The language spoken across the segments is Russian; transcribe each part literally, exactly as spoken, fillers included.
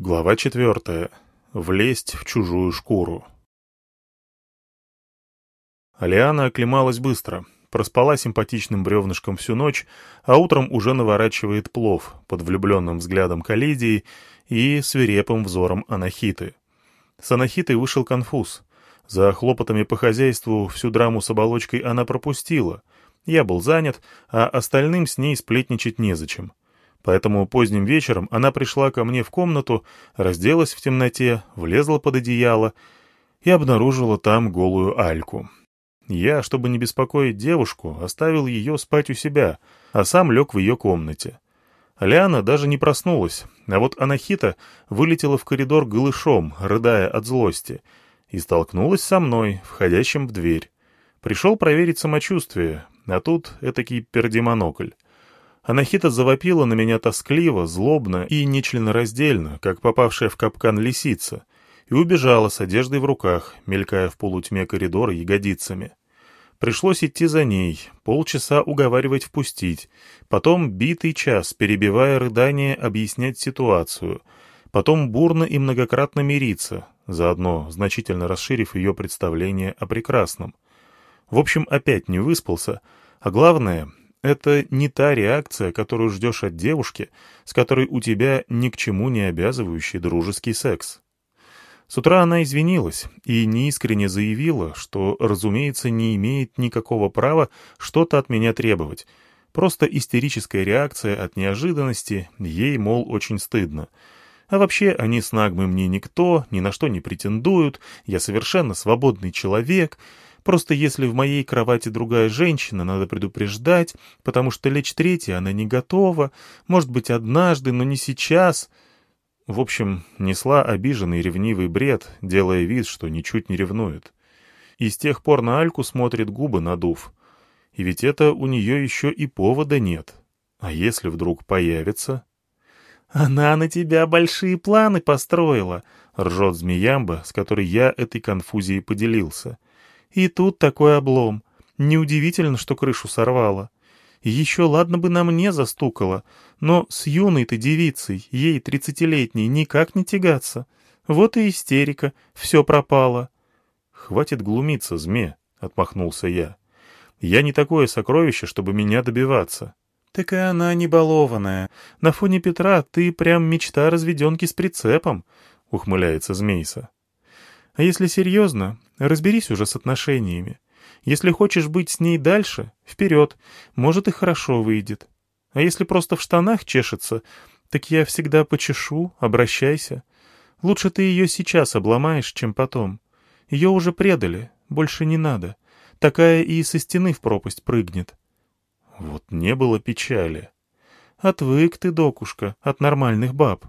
Глава четвертая. Влезть в чужую шкуру. Алиана оклемалась быстро, проспала симпатичным бревнышком всю ночь, а утром уже наворачивает плов под влюбленным взглядом Калидии и свирепым взором Анахиты. С Анахитой вышел конфуз. За хлопотами по хозяйству всю драму с оболочкой она пропустила. Я был занят, а остальным с ней сплетничать незачем. Поэтому поздним вечером она пришла ко мне в комнату, разделась в темноте, влезла под одеяло и обнаружила там голую Альку. Я, чтобы не беспокоить девушку, оставил ее спать у себя, а сам лег в ее комнате. Алиана даже не проснулась, а вот Анахита вылетела в коридор голышом, рыдая от злости, и столкнулась со мной, входящим в дверь. Пришел проверить самочувствие, а тут этакий пердемонокль. Анахита завопила на меня тоскливо, злобно и нечленораздельно, как попавшая в капкан лисица, и убежала с одеждой в руках, мелькая в полутьме коридора ягодицами. Пришлось идти за ней, полчаса уговаривать впустить, потом битый час, перебивая рыдания, объяснять ситуацию, потом бурно и многократно мириться, заодно значительно расширив ее представление о прекрасном. В общем, опять не выспался, а главное — это не та реакция, которую ждешь от девушки, с которой у тебя ни к чему не обязывающий дружеский секс. С утра она извинилась и неискренне заявила, что, разумеется, не имеет никакого права что-то от меня требовать. Просто истерическая реакция от неожиданности, ей, мол, очень стыдно. А вообще, они с Нагмой мне никто, ни на что не претендуют, я совершенно свободный человек. Просто если в моей кровати другая женщина, надо предупреждать, потому что лечь третья она не готова, может быть, однажды, но не сейчас. В общем, несла обиженный ревнивый бред, делая вид, что ничуть не ревнует. И с тех пор на Альку смотрит, губы надув. И ведь это у нее еще и повода нет. А если вдруг появится? «Она на тебя большие планы построила», — ржет змеямба, с которой я этой конфузией поделился. И тут такой облом. Неудивительно, что крышу сорвало. Еще ладно бы на мне застукала, но с юной-то девицей, ей тридцатилетней, никак не тягаться. Вот и истерика, все пропало. — Хватит глумиться, зме, — отмахнулся я. — Я не такое сокровище, чтобы меня добиваться. — Так и она не балованная. На фоне Петра ты прям мечта разведенки с прицепом, — ухмыляется Змейса. — А если серьезно, разберись уже с отношениями. Если хочешь быть с ней дальше, вперед, может и хорошо выйдет. А если просто в штанах чешется, так я всегда почешу, обращайся. Лучше ты ее сейчас обломаешь, чем потом. Ее уже предали, больше не надо. Такая и со стены в пропасть прыгнет. Вот не было печали. Отвык ты, докушка, от нормальных баб.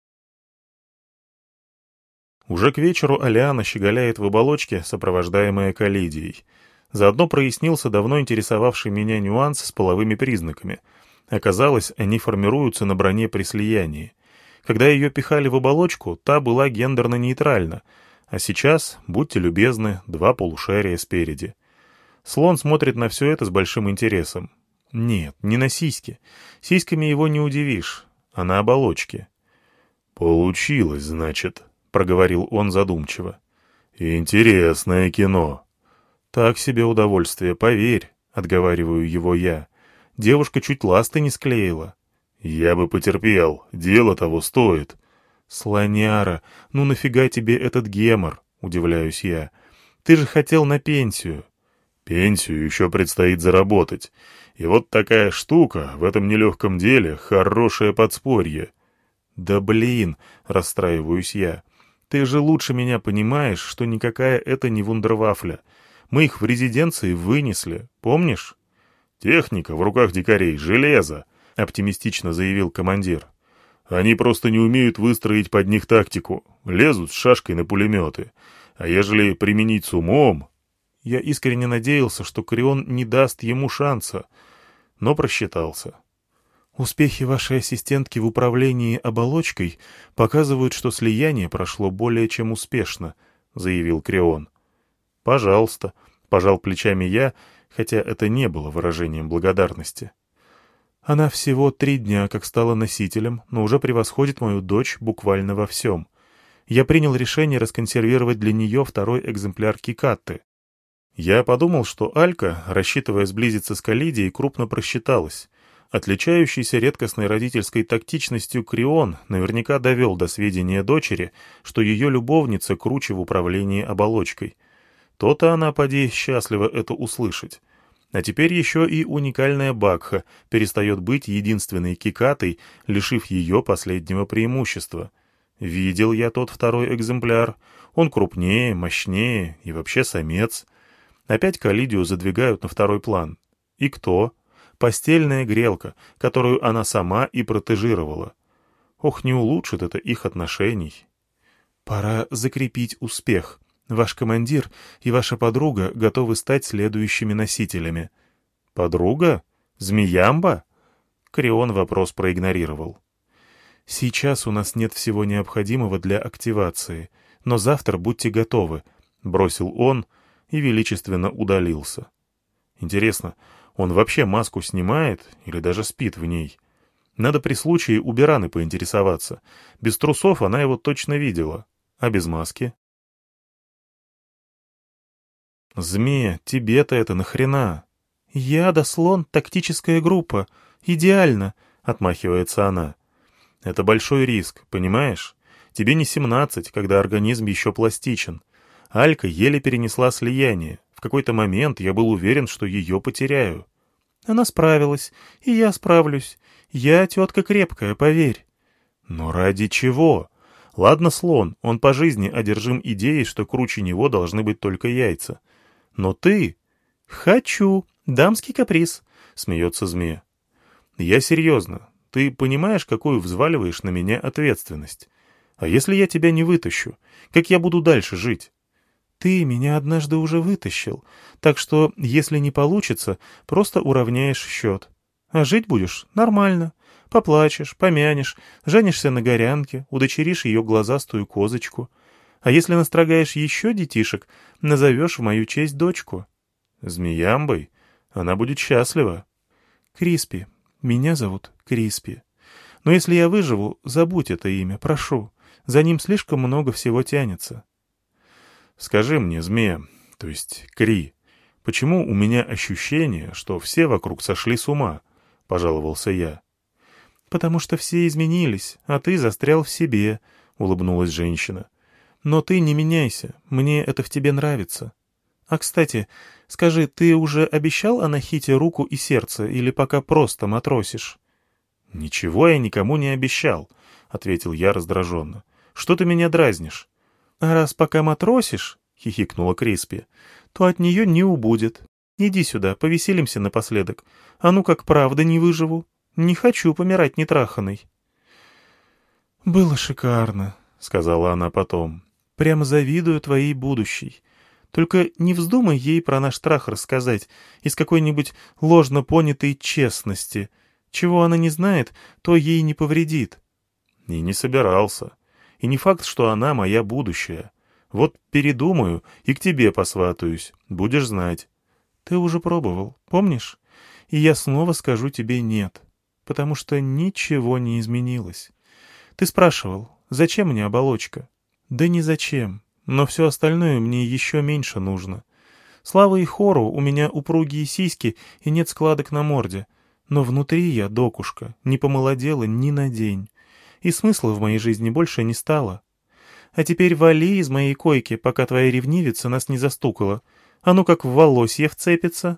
Уже к вечеру Алиана щеголяет в оболочке, сопровождаемая Калидией. Заодно прояснился давно интересовавший меня нюанс с половыми признаками. Оказалось, они формируются на броне при слиянии. Когда ее пихали в оболочку, та была гендерно-нейтральна, а сейчас, будьте любезны, два полушария спереди. Слон смотрит на все это с большим интересом. Нет, не на сиськи. Сиськами его не удивишь, а на оболочке. «Получилось, значит», — проговорил он задумчиво. «Интересное кино». «Так себе удовольствие, поверь», — отговариваю его я. Девушка чуть ласты не склеила. «Я бы потерпел, дело того стоит». «Слоняра, ну нафига тебе этот гемор?» — удивляюсь я. «Ты же хотел на пенсию». «Пенсию еще предстоит заработать. И вот такая штука в этом нелегком деле — хорошее подспорье». «Да блин», — расстраиваюсь я. «Ты же лучше меня понимаешь, что никакая это не вундервафля. Мы их в резиденции вынесли, помнишь?» «Техника в руках дикарей, железо», — оптимистично заявил командир. «Они просто не умеют выстроить под них тактику, лезут с шашкой на пулеметы. А ежели применить с умом...» Я искренне надеялся, что Крион не даст ему шанса, но просчитался. «Успехи вашей ассистентки в управлении оболочкой показывают, что слияние прошло более чем успешно», — заявил Крион. «Пожалуйста», — пожал плечами я, хотя это не было выражением благодарности. Она всего три дня как стала носителем, но уже превосходит мою дочь буквально во всем. Я принял решение расконсервировать для нее второй экземпляр Кикатты. Я подумал, что Алька, рассчитывая сблизиться с Калидией, крупно просчиталась. Отличающийся редкостной родительской тактичностью Крион наверняка довел до сведения дочери, что ее любовница круче в управлении оболочкой. То-то она, поди, счастлива это услышать. А теперь еще и уникальная Бакха перестает быть единственной Кикатой, лишив ее последнего преимущества. Видел я тот второй экземпляр. Он крупнее, мощнее и вообще самец. Опять Калидию задвигают на второй план. И кто? Постельная грелка, которую она сама и протежировала. Ох, не улучшит это их отношений. Пора закрепить успех. Ваш командир и ваша подруга готовы стать следующими носителями. Подруга? Змеямба? Крион вопрос проигнорировал. Сейчас у нас нет всего необходимого для активации, но завтра будьте готовы, бросил он и величественно удалился. Интересно, он вообще маску снимает или даже спит в ней? Надо при случае у Бераны поинтересоваться. Без трусов она его точно видела, а без маски? «Змея, тебе-то это нахрена?» «Я да слон, тактическая группа. Идеально», — отмахивается она. «Это большой риск, понимаешь? Тебе не семнадцать, когда организм еще пластичен. Алька еле перенесла слияние. В какой-то момент я был уверен, что ее потеряю». «Она справилась, и я справлюсь. Я тетка крепкая, поверь». «Но ради чего? Ладно, слон, он по жизни одержим идеей, что круче него должны быть только яйца. Но ты...» «Хочу. Дамский каприз», — смеется змея. «Я серьезно. Ты понимаешь, какую взваливаешь на меня ответственность? А если я тебя не вытащу? Как я буду дальше жить?» «Ты меня однажды уже вытащил, так что, если не получится, просто уравняешь счет. А жить будешь нормально. Поплачешь, помянешь, женишься на горянке, удочеришь ее глазастую козочку. А если настрогаешь еще детишек, назовешь в мою честь дочку». «Змеямбой? Она будет счастлива». «Криспи. Меня зовут Криспи. Но если я выживу, забудь это имя, прошу. За ним слишком много всего тянется». «Скажи мне, змея, то есть Кри, почему у меня ощущение, что все вокруг сошли с ума?» — пожаловался я. «Потому что все изменились, а ты застрял в себе», — улыбнулась женщина. «Но ты не меняйся, мне это в тебе нравится. А, кстати, скажи, ты уже обещал Анахите руку и сердце или пока просто матросишь?» «Ничего я никому не обещал», — ответил я раздраженно. «Что ты меня дразнишь?» «А раз пока матросишь», — хихикнула Криспи, — «то от нее не убудет. Иди сюда, повеселимся напоследок. А ну как правда не выживу. Не хочу помирать нетраханной». «Было шикарно», — сказала она потом. «Прямо завидую твоей будущей. Только не вздумай ей про наш трах рассказать из какой-нибудь ложно понятой честности. Чего она не знает, то ей не повредит». И не собирался. И не факт, что она моя будущая. Вот передумаю и к тебе посватаюсь, будешь знать. Ты уже пробовал, помнишь? И я снова скажу тебе нет, потому что ничего не изменилось. Ты спрашивал, зачем мне оболочка? Да не зачем, но все остальное мне еще меньше нужно. Слава и хору, у меня упругие сиськи и нет складок на морде, но внутри я докушка, не помолодела ни на день. И смысла в моей жизни больше не стало. А теперь вали из моей койки, пока твоя ревнивица нас не застукала. А ну как в волосье вцепится».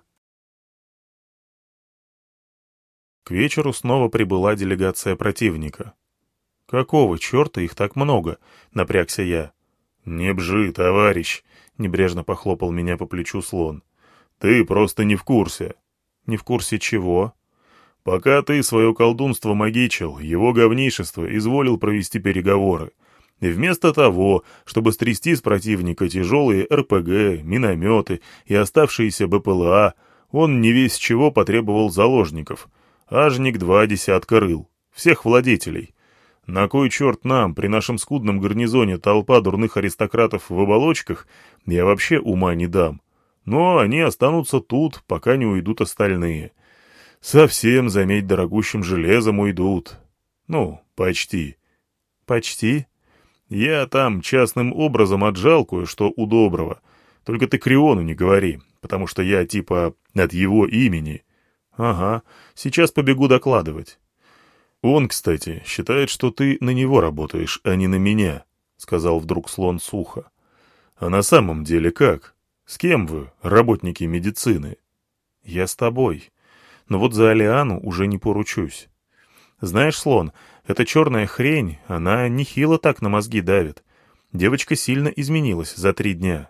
К вечеру снова прибыла делегация противника. «Какого черта их так много?» — напрягся я. «Не бжи, товарищ!» — небрежно похлопал меня по плечу слон. «Ты просто не в курсе». «Не в курсе чего?» «Пока ты свое колдунство магичил, его говнейшество изволил провести переговоры. И вместо того, чтобы стрясти с противника тяжелые эр пэ гэ, минометы и оставшиеся бэ пэ эл а, он не весь чего потребовал заложников. Ажник два десятка рыл. Всех владетелей. На кой черт нам, при нашем скудном гарнизоне, толпа дурных аристократов в оболочках, я вообще ума не дам. Но они останутся тут, пока не уйдут остальные. Совсем, заметь, дорогущим железом уйдут. Ну, почти. Почти? Я там частным образом отжал кое-что у Доброго. Только ты Криону не говори, потому что я типа от его имени. Ага, сейчас побегу докладывать. Он, кстати, считает, что ты на него работаешь, а не на меня, сказал вдруг слон сухо. А на самом деле как? С кем вы, работники медицины? Я с тобой. Но вот за Алиану уже не поручусь. Знаешь, слон, эта черная хрень, она нехило так на мозги давит. Девочка сильно изменилась за три дня.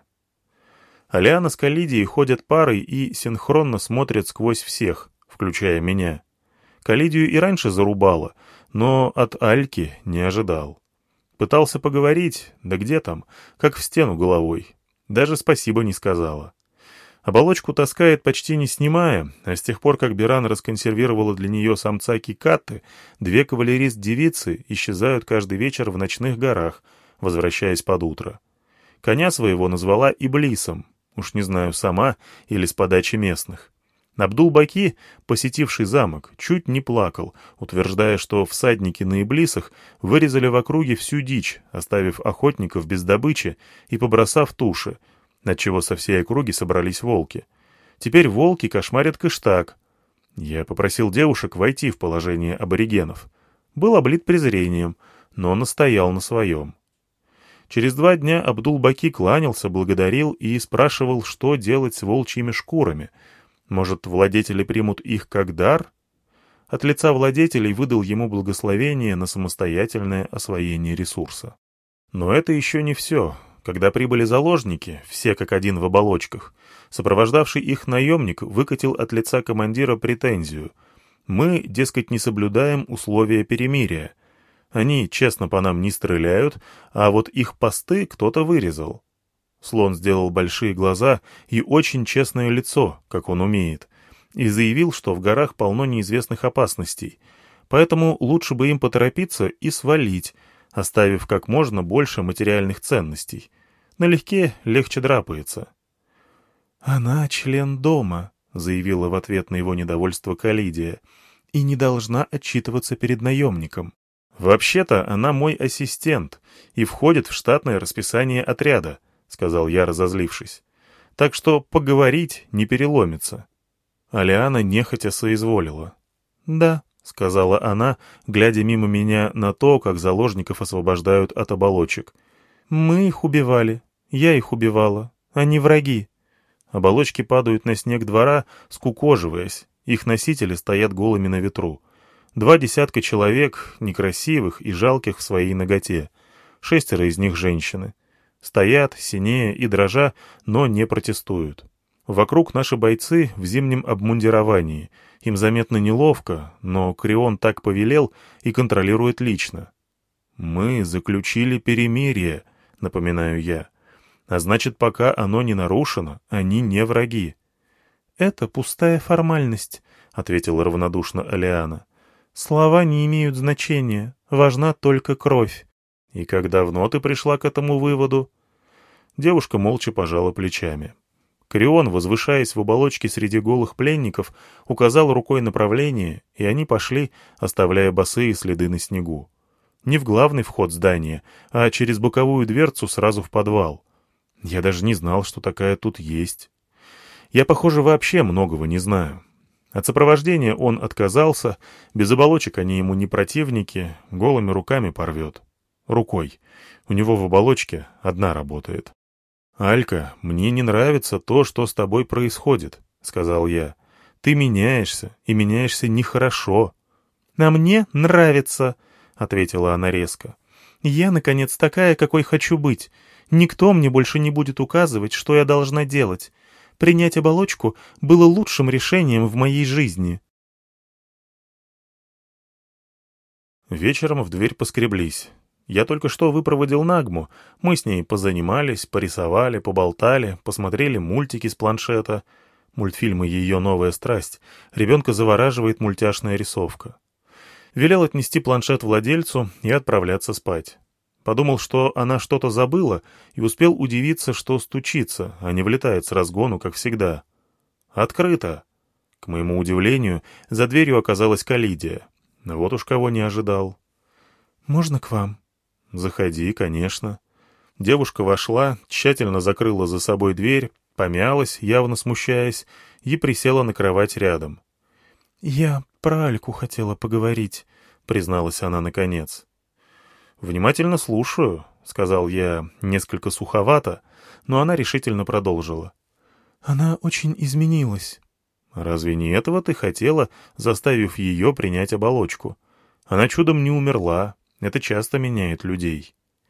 Алиана с Калидией ходят парой и синхронно смотрят сквозь всех, включая меня. Калидию и раньше зарубала, но от Альки не ожидал. Пытался поговорить, да где там, как в стену головой. Даже спасибо не сказала. Оболочку таскает почти не снимая, а с тех пор, как Биран расконсервировала для нее самца Кикатты, две кавалерист-девицы исчезают каждый вечер в ночных горах, возвращаясь под утро. Коня своего назвала Иблисом, уж не знаю, сама или с подачи местных. Абдул-Баки, посетивший замок, чуть не плакал, утверждая, что всадники на Иблисах вырезали в округе всю дичь, оставив охотников без добычи и побросав туши, отчего со всей округи собрались волки. Теперь волки кошмарят Кыштак. Я попросил девушек войти в положение аборигенов. Был облит презрением, но настоял на своем. Через два дня Абдул-Баки кланялся, благодарил и спрашивал, что делать с волчьими шкурами. Может, владетели примут их как дар? От лица владетелей выдал ему благословение на самостоятельное освоение ресурса. Но это еще не все. Когда прибыли заложники, все как один в оболочках, сопровождавший их наемник выкатил от лица командира претензию. Мы, дескать, не соблюдаем условия перемирия. Они честно по нам не стреляют, а вот их посты кто-то вырезал. Слон сделал большие глаза и очень честное лицо, как он умеет, и заявил, что в горах полно неизвестных опасностей, поэтому лучше бы им поторопиться и свалить, оставив как можно больше материальных ценностей. Налегке легче драпается. «Она член дома», — заявила в ответ на его недовольство Калидия, «и не должна отчитываться перед наемником. Вообще-то она мой ассистент и входит в штатное расписание отряда», — сказал я, разозлившись. «Так что поговорить не переломится». Алиана нехотя соизволила. «Да», — сказала она, глядя мимо меня на то, как заложников освобождают от оболочек. «Мы их убивали. Я их убивала. Они враги». Оболочки падают на снег двора, скукоживаясь. Их носители стоят голыми на ветру. Два десятка человек, некрасивых и жалких в своей наготе. Шестеро из них женщины. Стоят, синея и дрожа, но не протестуют. Вокруг наши бойцы в зимнем обмундировании. Им заметно неловко, но Крион так повелел и контролирует лично. «Мы заключили перемирие», — напоминаю я. «А значит, пока оно не нарушено, они не враги». «Это пустая формальность», — ответила равнодушно Алиана. «Слова не имеют значения, важна только кровь». «И как давно ты пришла к этому выводу?» Девушка молча пожала плечами. Крион, возвышаясь в оболочке среди голых пленников, указал рукой направление, и они пошли, оставляя босые следы на снегу. Не в главный вход здания, а через боковую дверцу сразу в подвал. Я даже не знал, что такая тут есть. Я, похоже, вообще многого не знаю. От сопровождения он отказался, без оболочек они ему не противники, голыми руками порвет. Рукой. У него в оболочке одна работает. «Алька, мне не нравится то, что с тобой происходит», — сказал я. «Ты меняешься, и меняешься нехорошо». «А мне нравится», — ответила она резко. «Я, наконец, такая, какой хочу быть. Никто мне больше не будет указывать, что я должна делать. Принять оболочку было лучшим решением в моей жизни». Вечером в дверь поскреблись. Я только что выпроводил Нагму. Мы с ней позанимались, порисовали, поболтали, посмотрели мультики с планшета. Мультфильмы — ее новая страсть. Ребенка завораживает мультяшная рисовка. Велел отнести планшет владельцу и отправляться спать. Подумал, что она что-то забыла, и успел удивиться, что стучится, а не влетает с разгону, как всегда. «Открыто!» К моему удивлению, за дверью оказалась Калидия. Вот уж кого не ожидал. «Можно к вам?» «Заходи, конечно». Девушка вошла, тщательно закрыла за собой дверь, помялась, явно смущаясь, и присела на кровать рядом. «Я про Альку хотела поговорить», — призналась она наконец. «Внимательно слушаю», — сказал я несколько суховато, но она решительно продолжила. «Она очень изменилась». «Разве не этого ты хотела, заставив ее принять оболочку? Она чудом не умерла, это часто меняет людей».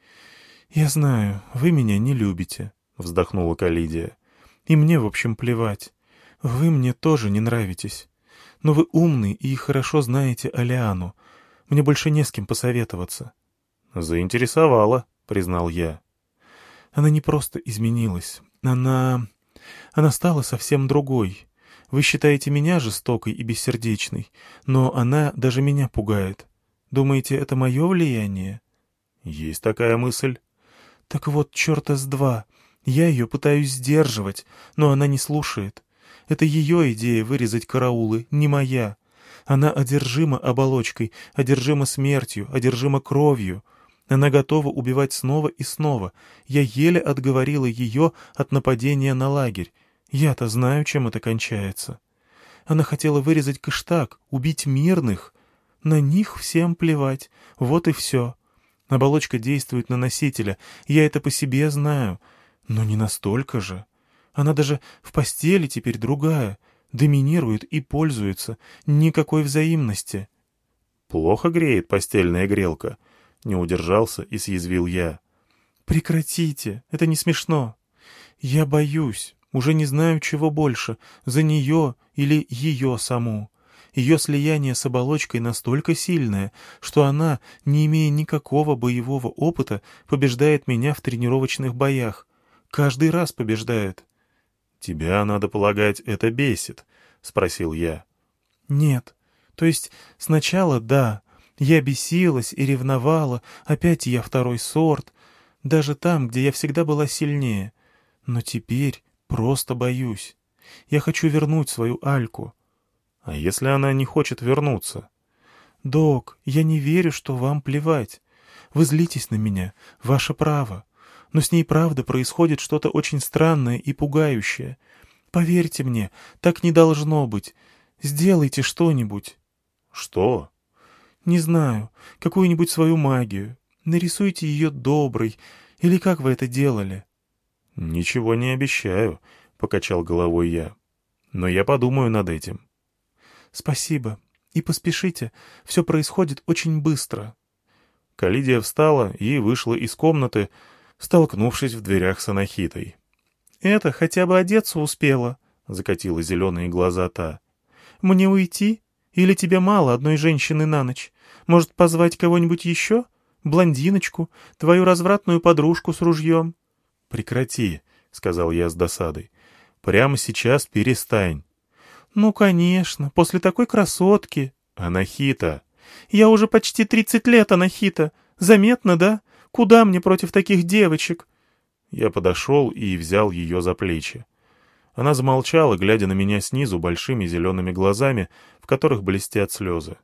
«Я знаю, вы меня не любите», — вздохнула Калидия. «И мне, в общем, плевать. Вы мне тоже не нравитесь. Но вы умный и хорошо знаете Алиану. Мне больше не с кем посоветоваться». «Заинтересовала», — признал я. «Она не просто изменилась. Она... она стала совсем другой. Вы считаете меня жестокой и бессердечной, но она даже меня пугает. Думаете, это мое влияние?» «Есть такая мысль». «Так вот, черта с два. Я ее пытаюсь сдерживать, но она не слушает. Это ее идея вырезать караулы, не моя. Она одержима оболочкой, одержима смертью, одержима кровью. Она готова убивать снова и снова. Я еле отговорила ее от нападения на лагерь. Я-то знаю, чем это кончается. Она хотела вырезать Кыштак, убить мирных. На них всем плевать. Вот и все. Оболочка действует на носителя, я это по себе знаю. Но не настолько же. Она даже в постели теперь другая. Доминирует и пользуется. Никакой взаимности». «Плохо греет постельная грелка», — не удержался и съязвил я. «Прекратите, это не смешно. Я боюсь, уже не знаю, чего больше, за нее или ее саму. Ее слияние с оболочкой настолько сильное, что она, не имея никакого боевого опыта, побеждает меня в тренировочных боях. Каждый раз побеждает». «Тебя, надо полагать, это бесит?» — спросил я. «Нет. То есть сначала да, я бесилась и ревновала, опять я второй сорт, даже там, где я всегда была сильнее. Но теперь просто боюсь. Я хочу вернуть свою Альку». «А если она не хочет вернуться?» «Док, я не верю, что вам плевать. Вы злитесь на меня, ваше право. Но с ней правда происходит что-то очень странное и пугающее. Поверьте мне, так не должно быть. Сделайте что-нибудь». «Что?» «Не знаю, какую-нибудь свою магию. Нарисуйте ее доброй. Или как вы это делали?» «Ничего не обещаю», — покачал головой я. «Но я подумаю над этим». «Спасибо. И поспешите. Все происходит очень быстро». Калидия встала и вышла из комнаты, столкнувшись в дверях с Анахитой. «Это хотя бы одеться успела», — закатила зеленые глаза та. «Мне уйти? Или тебе мало одной женщины на ночь? Может, позвать кого-нибудь еще? Блондиночку? Твою развратную подружку с ружьем?» «Прекрати», — сказал я с досадой. «Прямо сейчас перестань». «Ну, конечно, после такой красотки». «Анахита». «Я уже почти тридцать лет, Анахита. Заметно, да? Куда мне против таких девочек?» Я подошел и взял ее за плечи. Она замолчала, глядя на меня снизу большими зелеными глазами, в которых блестят слезы.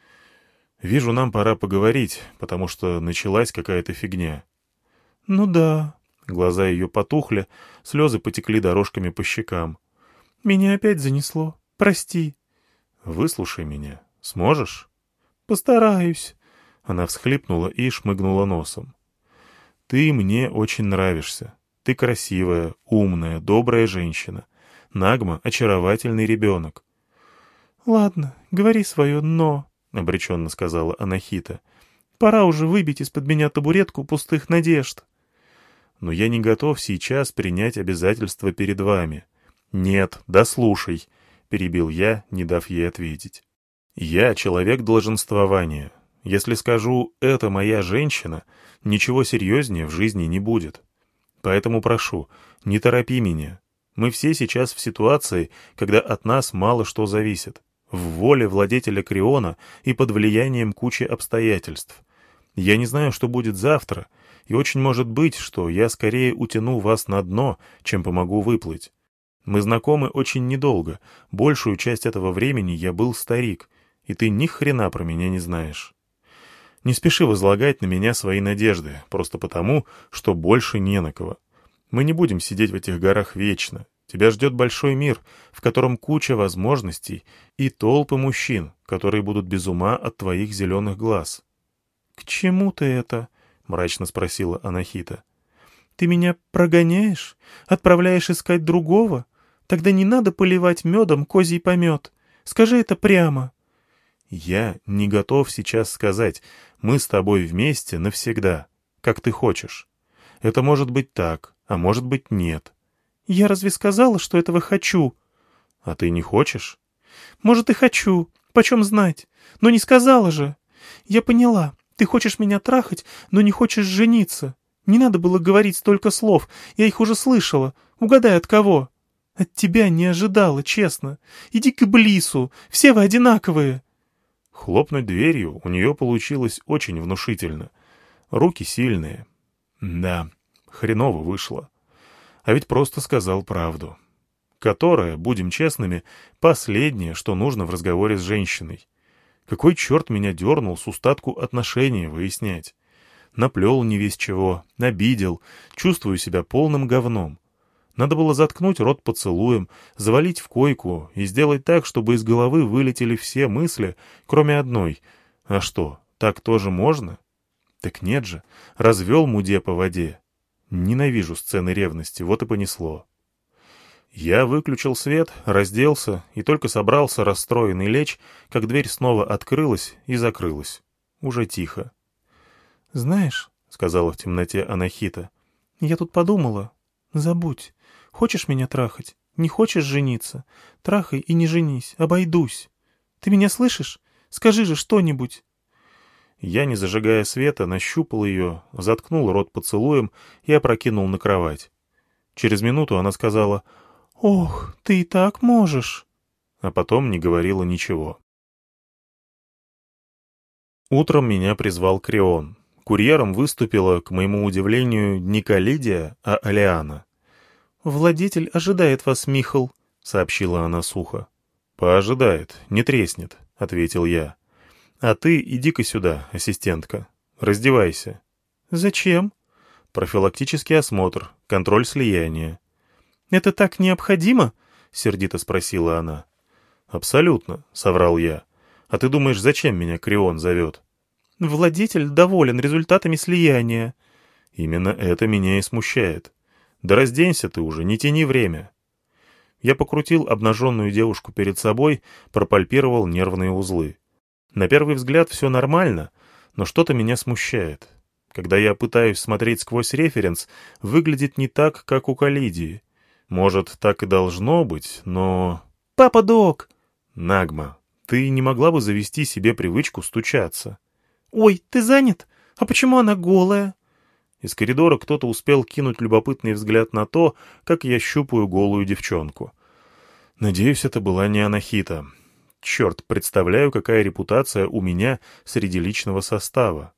«Вижу, нам пора поговорить, потому что началась какая-то фигня». «Ну да». Глаза ее потухли, слезы потекли дорожками по щекам. «Меня опять занесло. Прости». «Выслушай меня. Сможешь?» «Постараюсь». Она всхлипнула и шмыгнула носом. «Ты мне очень нравишься. Ты красивая, умная, добрая женщина. Нагма — очаровательный ребенок». «Ладно, говори свое «но», — обреченно сказала Анахита. «Пора уже выбить из-под меня табуретку пустых надежд». «Но я не готов сейчас принять обязательства перед вами». «Нет, да слушай», — перебил я, не дав ей ответить. «Я человек долженствования. Если скажу «это моя женщина», ничего серьезнее в жизни не будет. Поэтому прошу, не торопи меня. Мы все сейчас в ситуации, когда от нас мало что зависит. В воле владетеля Криона и под влиянием кучи обстоятельств. Я не знаю, что будет завтра, и очень может быть, что я скорее утяну вас на дно, чем помогу выплыть. Мы знакомы очень недолго. Большую часть этого времени я был старик, и ты ни хрена про меня не знаешь. Не спеши возлагать на меня свои надежды, просто потому, что больше не на кого. Мы не будем сидеть в этих горах вечно. Тебя ждет большой мир, в котором куча возможностей и толпы мужчин, которые будут без ума от твоих зеленых глаз. — К чему ты это? — мрачно спросила Анахита. — Ты меня прогоняешь? Отправляешь искать другого? Тогда не надо поливать медом козий помет. Скажи это прямо. — Я не готов сейчас сказать. Мы с тобой вместе навсегда, как ты хочешь. Это может быть так, а может быть нет. — Я разве сказала, что этого хочу? — А ты не хочешь? — Может, и хочу. Почем знать? Но не сказала же. Я поняла. Ты хочешь меня трахать, но не хочешь жениться. Не надо было говорить столько слов. Я их уже слышала. Угадай, от кого? От тебя не ожидала, честно. Иди к Иблису. Все вы одинаковые. Хлопнуть дверью у нее получилось очень внушительно. Руки сильные. Да, хреново вышло. А ведь просто сказал правду. Которая, будем честными, последнее, что нужно в разговоре с женщиной. Какой черт меня дернул с устатку отношения выяснять? Наплел не весь чего, обидел, чувствую себя полным говном. Надо было заткнуть рот поцелуем, завалить в койку и сделать так, чтобы из головы вылетели все мысли, кроме одной. А что, так тоже можно? Так нет же, развел муде по воде. Ненавижу сцены ревности, вот и понесло. Я выключил свет, разделся и только собрался расстроенный лечь, как дверь снова открылась и закрылась. Уже тихо. — Знаешь, — сказала в темноте Анахита, — я тут подумала. Забудь. Хочешь меня трахать? Не хочешь жениться? Трахай и не женись, обойдусь. Ты меня слышишь? Скажи же что-нибудь. Я, не зажигая света, нащупал ее, заткнул рот поцелуем и опрокинул на кровать. Через минуту она сказала: «Ох, ты и так можешь», а потом не говорила ничего. Утром меня призвал Крион. Курьером выступила, к моему удивлению, не Калидия, а Алиана. «Владетель ожидает вас, Михал», — сообщила она сухо. «Поожидает, не треснет», — ответил я. «А ты иди-ка сюда, ассистентка. Раздевайся». «Зачем?» «Профилактический осмотр, контроль слияния». «Это так необходимо?» — сердито спросила она. «Абсолютно», — соврал я. «А ты думаешь, зачем меня Крион зовет?» «Владетель доволен результатами слияния». «Именно это меня и смущает. Да разденься ты уже, не тяни время». Я покрутил обнаженную девушку перед собой, пропальпировал нервные узлы. На первый взгляд все нормально, но что-то меня смущает. Когда я пытаюсь смотреть сквозь референс, выглядит не так, как у Калидии. Может, так и должно быть, но... «Папа Док!» «Нагма, ты не могла бы завести себе привычку стучаться?» «Ой, ты занят? А почему она голая?» Из коридора кто-то успел кинуть любопытный взгляд на то, как я щупаю голую девчонку. Надеюсь, это была не Анахита. Черт, представляю, какая репутация у меня среди личного состава.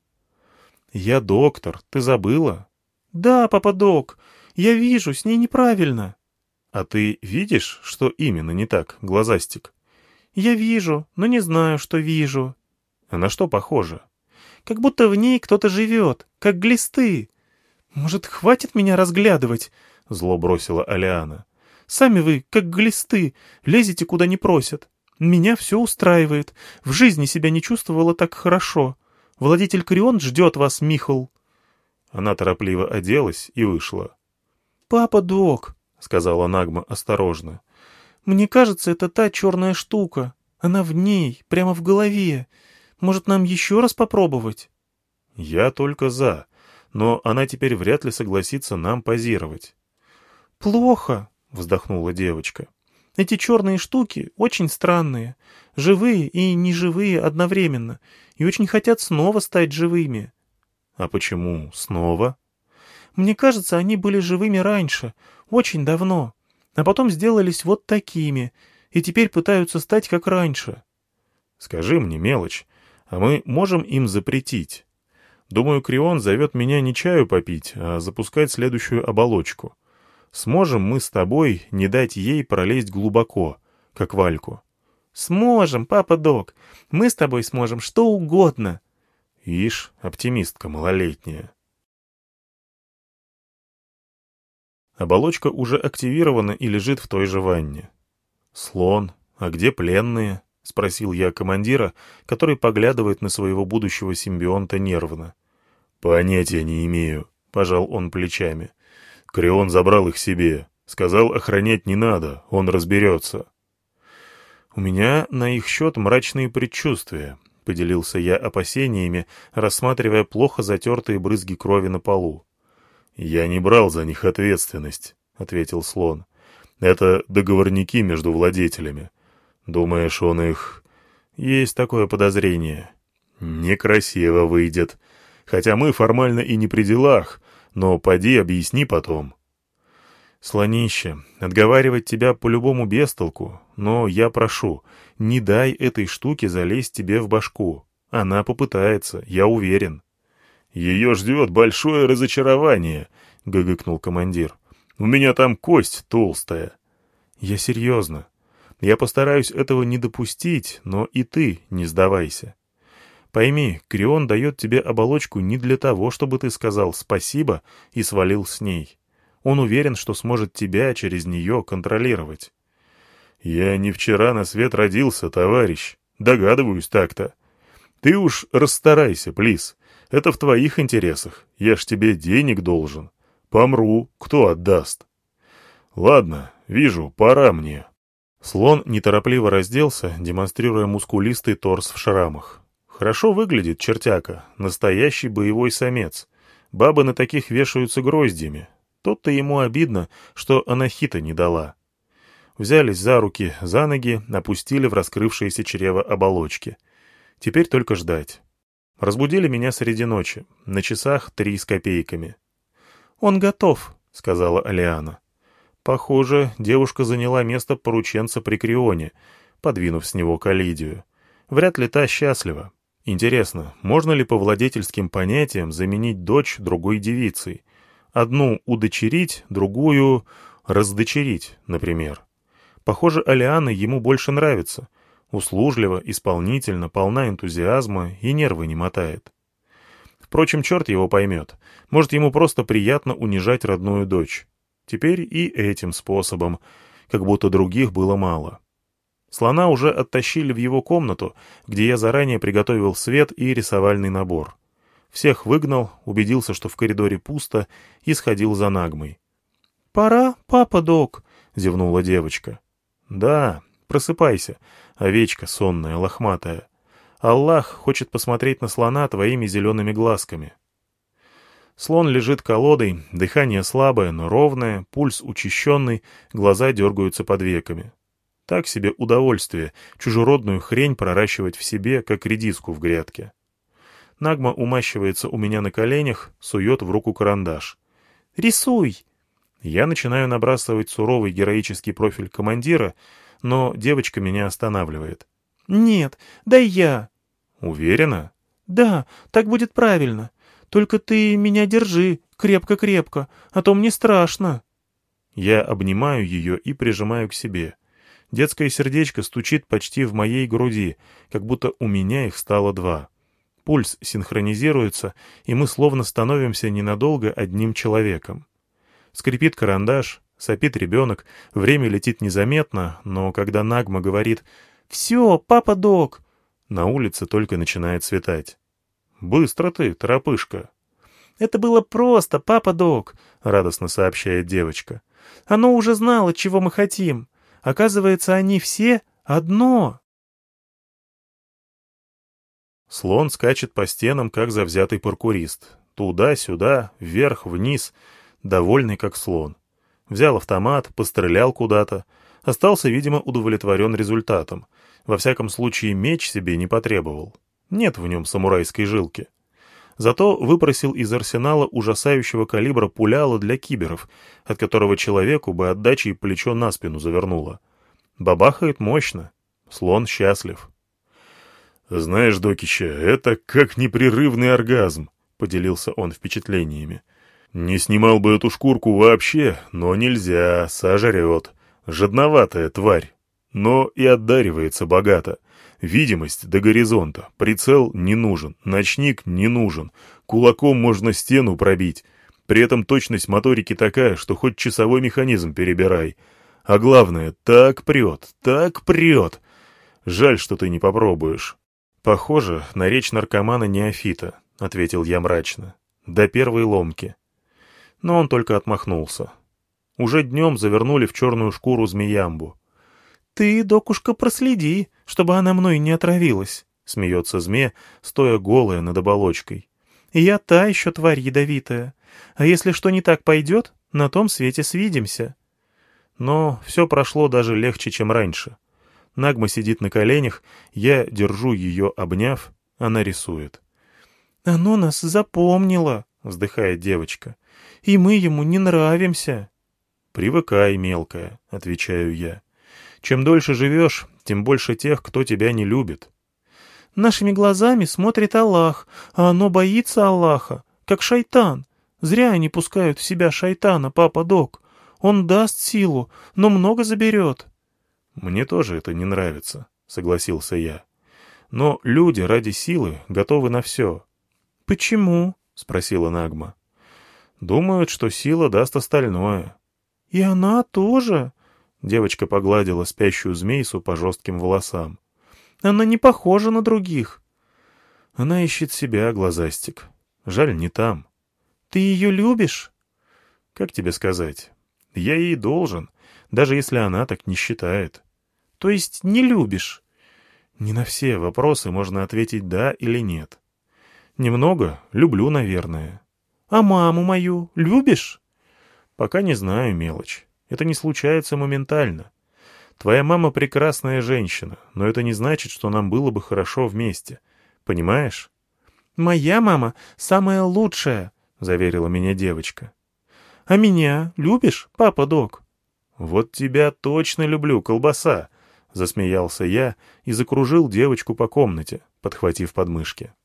«Я доктор, ты забыла?» «Да, папа Док, я вижу, с ней неправильно». «А ты видишь, что именно не так, глазастик?» «Я вижу, но не знаю, что вижу». «А на что похоже?» «Как будто в ней кто-то живет, как глисты». «Может, хватит меня разглядывать?» — зло бросила Алиана. «Сами вы, как глисты, лезете куда не просят. Меня все устраивает. В жизни себя не чувствовала так хорошо. Владетель Крион ждет вас, Михал». Она торопливо оделась и вышла. «Папа Док», — сказала Нагма осторожно. «Мне кажется, это та черная штука. Она в ней, прямо в голове. Может, нам еще раз попробовать?» «Я только за, но она теперь вряд ли согласится нам позировать». «Плохо», — вздохнула девочка. «Эти черные штуки очень странные, живые и неживые одновременно, и очень хотят снова стать живыми». «А почему снова?» «Мне кажется, они были живыми раньше, очень давно, а потом сделались вот такими, и теперь пытаются стать как раньше». «Скажи мне, мелочь, а мы можем им запретить? Думаю, Крион зовет меня не чаю попить, а запускать следующую оболочку. Сможем мы с тобой не дать ей пролезть глубоко, как Вальку?» «Сможем, папа-дог. Мы с тобой сможем что угодно». Ишь, оптимистка малолетняя. Оболочка уже активирована и лежит в той же ванне. «Слон, а где пленные?» — спросил я командира, который поглядывает на своего будущего симбионта нервно. «Понятия не имею», — пожал он плечами. «Крион забрал их себе. Сказал, охранять не надо, он разберется». «У меня на их счет мрачные предчувствия», — поделился я опасениями, рассматривая плохо затертые брызги крови на полу. «Я не брал за них ответственность», — ответил слон. «Это договорники между владетелями. Думаешь, он их...» «Есть такое подозрение». «Некрасиво выйдет. Хотя мы формально и не при делах, но поди объясни потом». «Слонище, отговаривать тебя по-любому без толку, но я прошу, не дай этой штуке залезть тебе в башку. Она попытается, я уверен». «Ее ждет большое разочарование», — гыгыкнул командир. «У меня там кость толстая». «Я серьезно. Я постараюсь этого не допустить, но и ты не сдавайся. Пойми, Крион дает тебе оболочку не для того, чтобы ты сказал «спасибо» и свалил с ней. Он уверен, что сможет тебя через нее контролировать». «Я не вчера на свет родился, товарищ. Догадываюсь так-то. Ты уж расстарайся, плиз. Это в твоих интересах. Я ж тебе денег должен. Помру, кто отдаст?» «Ладно, вижу, пора мне». Слон неторопливо разделся, демонстрируя мускулистый торс в шрамах. Хорошо выглядит чертяка, настоящий боевой самец. Бабы на таких вешаются гроздьями. Тот-то ему обидно, что анахита не дала. Взялись за руки, за ноги, опустили в раскрывшееся чрево оболочки. Теперь только ждать. Разбудили меня среди ночи, на часах три с копейками. «Он готов», — сказала Алиана. Похоже, девушка заняла место порученца при Крионе, подвинув с него Калидию. Вряд ли та счастлива. Интересно, можно ли по владетельским понятиям заменить дочь другой девицей? Одну удочерить, другую раздочерить, например. Похоже, Алиана ему больше нравится. Услужлива, исполнительна, полна энтузиазма и нервы не мотает. Впрочем, черт его поймет. Может, ему просто приятно унижать родную дочь. Теперь и этим способом, как будто других было мало. Слона уже оттащили в его комнату, где я заранее приготовил свет и рисовальный набор. Всех выгнал, убедился, что в коридоре пусто, и сходил за Нагмой. «Пора, папа-дог», — зевнула девочка. «Да, просыпайся, овечка сонная, лохматая. Аллах хочет посмотреть на слона твоими зелеными глазками». Слон лежит колодой, дыхание слабое, но ровное, пульс учащенный, глаза дергаются под веками. Так себе удовольствие чужеродную хрень проращивать в себе, как редиску в грядке. Нагма умащивается у меня на коленях, сует в руку карандаш. «Рисуй!» Я начинаю набрасывать суровый героический профиль командира, но девочка меня останавливает. «Нет, дай я». «Уверена?» «Да, так будет правильно. Только ты меня держи, крепко-крепко, а то мне страшно». Я обнимаю ее и прижимаю к себе. Детское сердечко стучит почти в моей груди, как будто у меня их стало два. Пульс синхронизируется, и мы словно становимся ненадолго одним человеком. Скрипит карандаш, сопит ребенок, время летит незаметно, но когда Нагма говорит «Все, папа-дог», на улице только начинает светать. «Быстро ты, торопышка». «Это было просто, папа-дог», — радостно сообщает девочка. «Оно уже знало, чего мы хотим. Оказывается, они все одно». Слон скачет по стенам, как завзятый паркурист. Туда-сюда, вверх-вниз, довольный как слон. Взял автомат, пострелял куда-то. Остался, видимо, удовлетворен результатом. Во всяком случае, меч себе не потребовал. Нет в нем самурайской жилки. Зато выпросил из арсенала ужасающего калибра пуляла для киберов, от которого человеку бы отдачей плечо на спину завернуло. Бабахает мощно. Слон счастлив. «Знаешь, Докича, это как непрерывный оргазм», — поделился он впечатлениями. Не снимал бы эту шкурку вообще, но нельзя, сожрет. Жадноватая тварь. Но и отдаривается богато. Видимость до горизонта, прицел не нужен, ночник не нужен, кулаком можно стену пробить. При этом точность моторики такая, что хоть часовой механизм перебирай. А главное, так прет, так прет. Жаль, что ты не попробуешь. Похоже на речь наркомана неофита, — ответил я мрачно. До первой ломки. Но он только отмахнулся. Уже днем завернули в черную шкуру змеямбу. «Ты, докушка, проследи, чтобы она мной не отравилась», — смеется зме, стоя голая над оболочкой. «Я та еще тварь ядовитая. А если что не так пойдет, на том свете свидимся». Но все прошло даже легче, чем раньше. Нагма сидит на коленях, я держу ее, обняв, она рисует. «Оно нас запомнило», — вздыхает девочка. «И мы ему не нравимся». «Привыкай, мелкая», — отвечаю я. «Чем дольше живешь, тем больше тех, кто тебя не любит». «Нашими глазами смотрит Аллах, а оно боится Аллаха, как шайтан. Зря они пускают в себя шайтана, папа Док. Он даст силу, но много заберет». «Мне тоже это не нравится», — согласился я. «Но люди ради силы готовы на все». «Почему?» — спросила Нагма. «Думают, что сила даст остальное». «И она тоже?» — девочка погладила спящую змейсу по жестким волосам. «Она не похожа на других». «Она ищет себя, глазастик. Жаль, не там». «Ты ее любишь?» «Как тебе сказать? Я ей должен, даже если она так не считает». «То есть не любишь?» «Не на все вопросы можно ответить «да» или «нет». Немного люблю, наверное». «А маму мою любишь?» «Пока не знаю, мелочь. Это не случается моментально. Твоя мама прекрасная женщина, но это не значит, что нам было бы хорошо вместе. Понимаешь?» «Моя мама самая лучшая», — заверила меня девочка. «А меня любишь, папа Док?» «Вот тебя точно люблю, колбаса», — засмеялся я и закружил девочку по комнате, подхватив подмышки.